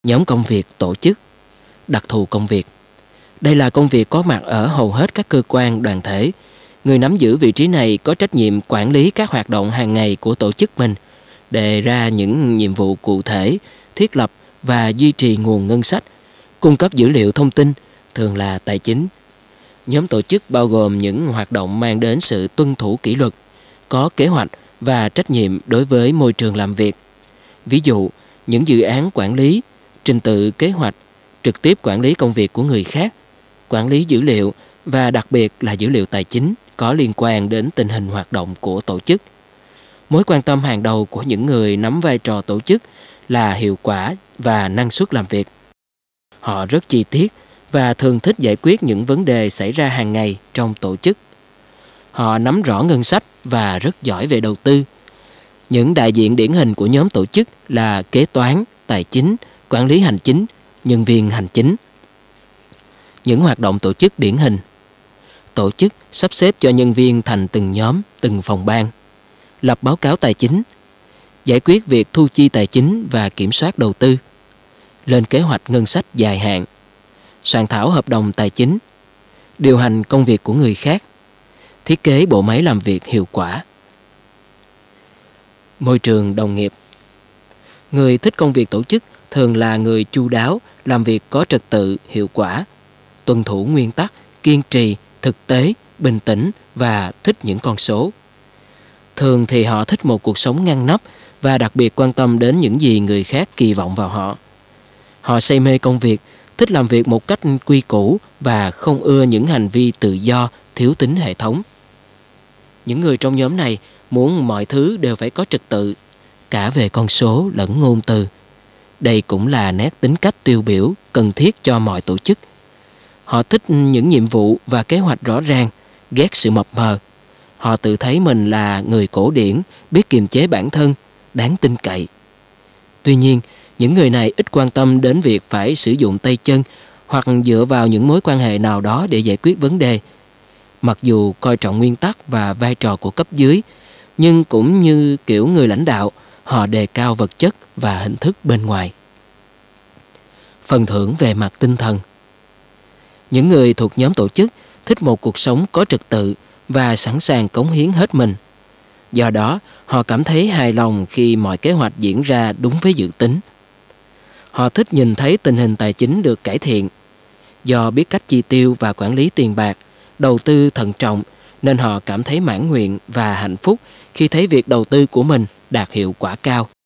Nhóm công việc tổ chức, đặc thù công việc. Đây là công việc có mặt ở hầu hết các cơ quan đoàn thể. Người nắm giữ vị trí này có trách nhiệm quản lý các hoạt động hàng ngày của tổ chức mình, đề ra những nhiệm vụ cụ thể, thiết lập và duy trì nguồn ngân sách, cung cấp dữ liệu thông tin, thường là tài chính. Nhóm tổ chức bao gồm những hoạt động mang đến sự tuân thủ kỷ luật, có kế hoạch và trách nhiệm đối với môi trường làm việc. Ví dụ, những dự án quản lý, trình tự kế hoạch, trực tiếp quản lý công việc của người khác, quản lý dữ liệu và đặc biệt là dữ liệu tài chính có liên quan đến tình hình hoạt động của tổ chức. Mối quan tâm hàng đầu của những người nắm vai trò tổ chức là hiệu quả và năng suất làm việc. Họ rất chi tiết và thường thích giải quyết những vấn đề xảy ra hàng ngày trong tổ chức. Họ nắm rõ ngân sách và rất giỏi về đầu tư. Những đại diện điển hình của nhóm tổ chức là kế toán, tài chính, quản lý hành chính, nhân viên hành chính. Những hoạt động tổ chức điển hình. Tổ chức sắp xếp cho nhân viên thành từng nhóm, từng phòng ban. Lập báo cáo tài chính. Giải quyết việc thu chi tài chính và kiểm soát đầu tư. Lên kế hoạch ngân sách dài hạn. Soạn thảo hợp đồng tài chính. Điều hành công việc của người khác. Thiết kế bộ máy làm việc hiệu quả. Môi trường đồng nghiệp. Người thích công việc tổ chức thường là người chu đáo, làm việc có trật tự, hiệu quả, tuân thủ nguyên tắc, kiên trì, thực tế, bình tĩnh và thích những con số. Thường thì họ thích một cuộc sống ngăn nắp và đặc biệt quan tâm đến những gì người khác kỳ vọng vào họ. Họ say mê công việc, thích làm việc một cách quy củ và không ưa những hành vi tự do, thiếu tính hệ thống. Những người trong nhóm này muốn mọi thứ đều phải có trật tự, cả về con số lẫn ngôn từ. Đây cũng là nét tính cách tiêu biểu cần thiết cho mọi tổ chức. Họ thích những nhiệm vụ và kế hoạch rõ ràng, ghét sự mập mờ. Họ tự thấy mình là người cổ điển, biết kiềm chế bản thân, đáng tin cậy. Tuy nhiên, những người này ít quan tâm đến việc phải sử dụng tay chân hoặc dựa vào những mối quan hệ nào đó để giải quyết vấn đề. Mặc dù coi trọng nguyên tắc và vai trò của cấp dưới, nhưng cũng như kiểu người lãnh đạo, họ đề cao vật chất và hình thức bên ngoài. Phần thưởng về mặt tinh thần. Những người thuộc nhóm tổ chức thích một cuộc sống có trật tự và sẵn sàng cống hiến hết mình. Do đó, họ cảm thấy hài lòng khi mọi kế hoạch diễn ra đúng với dự tính. Họ thích nhìn thấy tình hình tài chính được cải thiện. Do biết cách chi tiêu và quản lý tiền bạc, đầu tư thận trọng, nên họ cảm thấy mãn nguyện và hạnh phúc khi thấy việc đầu tư của mình đạt hiệu quả cao.